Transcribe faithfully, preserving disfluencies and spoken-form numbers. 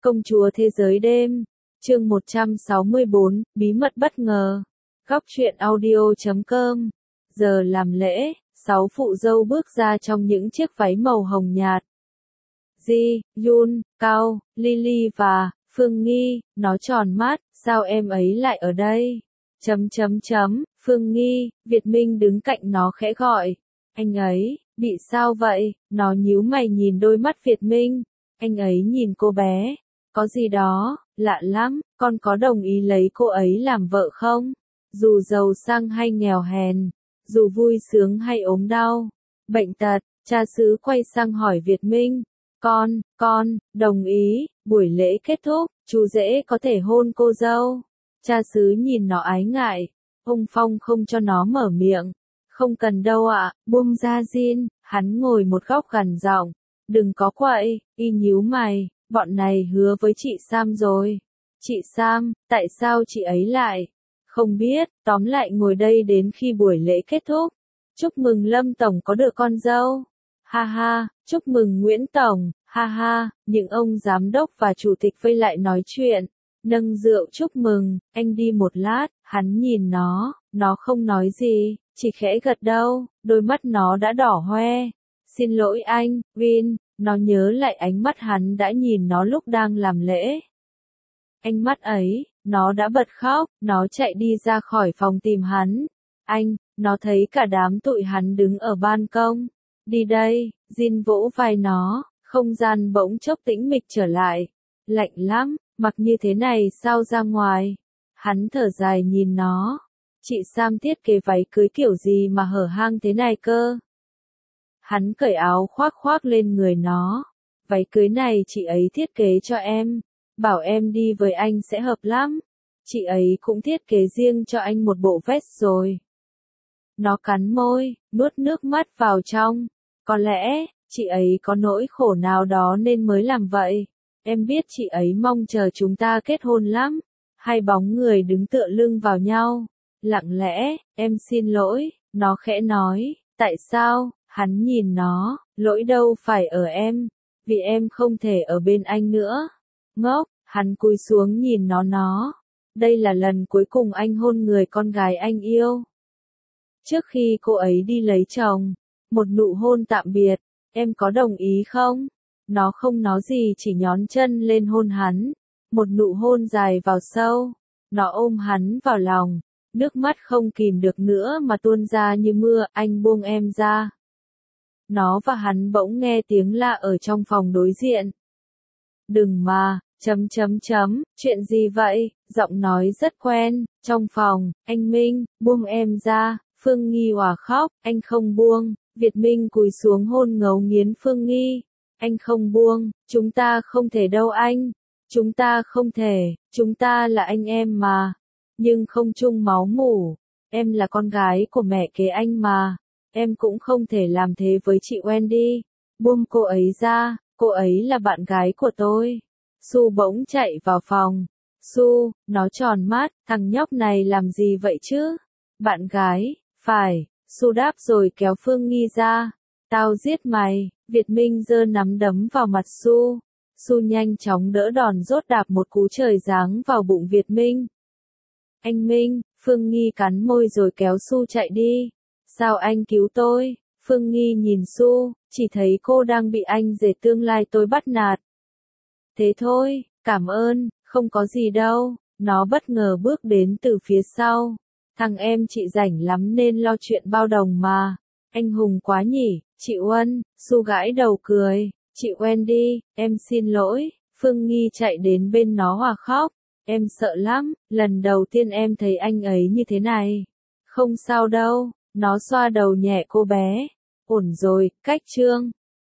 Công chúa thế giới đêm, chương một trăm sáu mươi bốn, bí mật bất ngờ. Góc truyện audio chấm com. Giờ làm lễ, sáu phụ dâu bước ra trong những chiếc váy màu hồng nhạt. Ji, Yun, Cao, Lily và Phương Nghi, nó tròn mắt, sao em ấy lại ở đây? Chấm chấm chấm, Phương Nghi, Việt Minh đứng cạnh nó khẽ gọi. Anh ấy, bị sao vậy? Nó nhíu mày nhìn đôi mắt Việt Minh. Anh ấy nhìn cô bé. Có gì đó, lạ lắm, con có đồng ý lấy cô ấy làm vợ không? Dù giàu sang hay nghèo hèn, dù vui sướng hay ốm đau, bệnh tật, cha xứ quay sang hỏi Việt Minh. Con, con, đồng ý, buổi lễ kết thúc, chú rể có thể hôn cô dâu. Cha xứ nhìn nó ái ngại, ông Phong không cho nó mở miệng. Không cần đâu ạ, buông ra Jin, hắn ngồi một góc gằn giọng. Đừng có quậy, y nhíu mày, bọn này hứa với chị Sam rồi. Chị Sam, tại sao chị ấy lại? Không biết, tóm lại ngồi đây đến khi buổi lễ kết thúc. Chúc mừng Lâm Tổng có được con dâu. Ha ha, chúc mừng Nguyễn Tổng, ha ha, những ông giám đốc và chủ tịch vây lại nói chuyện. Nâng rượu chúc mừng, anh đi một lát, hắn nhìn nó, nó không nói gì, chỉ khẽ gật đầu, đôi mắt nó đã đỏ hoe. Xin lỗi anh, Vin, nó nhớ lại ánh mắt hắn đã nhìn nó lúc đang làm lễ. Ánh mắt ấy, nó đã bật khóc, nó chạy đi ra khỏi phòng tìm hắn. Anh, nó thấy cả đám tụi hắn đứng ở ban công. Đi đây, Jin vỗ vai nó, không gian bỗng chốc tĩnh mịch trở lại. Lạnh lắm, mặc như thế này sao ra ngoài? Hắn thở dài nhìn nó. Chị Sam thiết kế váy cưới kiểu gì mà hở hang thế này cơ? Hắn cởi áo khoác khoác lên người nó. Váy cưới này chị ấy thiết kế cho em. Bảo em đi với anh sẽ hợp lắm. Chị ấy cũng thiết kế riêng cho anh một bộ vest rồi. Nó cắn môi, nuốt nước mắt vào trong. Có lẽ, chị ấy có nỗi khổ nào đó nên mới làm vậy. Em biết chị ấy mong chờ chúng ta kết hôn lắm. Hai bóng người đứng tựa lưng vào nhau. Lặng lẽ, em xin lỗi, nó khẽ nói. Tại sao? Hắn nhìn nó, lỗi đâu phải ở em. Vì em không thể ở bên anh nữa. Ngốc, hắn cúi xuống nhìn nó nó. Đây là lần cuối cùng anh hôn người con gái anh yêu. Trước khi cô ấy đi lấy chồng, một nụ hôn tạm biệt, em có đồng ý không? Nó không nói gì chỉ nhón chân lên hôn hắn. Một nụ hôn dài vào sâu. Nó ôm hắn vào lòng. Nước mắt không kìm được nữa mà tuôn ra như mưa, anh buông em ra. Nó và hắn bỗng nghe tiếng la ở trong phòng đối diện. Đừng mà, chấm chấm chấm, chuyện gì vậy? Giọng nói rất quen, trong phòng, anh Minh, buông em ra, Phương Nghi òa khóc, anh không buông, Việt Minh cúi xuống hôn ngấu nghiến Phương Nghi. Anh không buông, chúng ta không thể đâu anh, chúng ta không thể, chúng ta là anh em mà, nhưng không chung máu mủ, em là con gái của mẹ kế anh mà. Em cũng không thể làm thế với chị Wendy. Buông cô ấy ra, cô ấy là bạn gái của tôi. Su bỗng chạy vào phòng. Su, nó tròn mắt, thằng nhóc này làm gì vậy chứ? Bạn gái, phải, Su đáp rồi kéo Phương Nghi ra. Tao giết mày, Việt Minh giơ nắm đấm vào mặt Su. Su nhanh chóng đỡ đòn rốt đạp một cú trời giáng vào bụng Việt Minh. Anh Minh, Phương Nghi cắn môi rồi kéo Su chạy đi. Sao anh cứu tôi? Phương Nghi nhìn Su, chỉ thấy cô đang bị anh rể tương lai tôi bắt nạt. Thế thôi, cảm ơn, không có gì đâu. Nó bất ngờ bước đến từ phía sau. Thằng em chị rảnh lắm nên lo chuyện bao đồng mà. Anh hùng quá nhỉ, chị Uân. Su gãi đầu cười. Chị Wendy, em xin lỗi. Phương Nghi chạy đến bên nó hòa khóc. Em sợ lắm, lần đầu tiên em thấy anh ấy như thế này. Không sao đâu. Nó xoa đầu nhẹ cô bé. Ổn rồi, cách chương.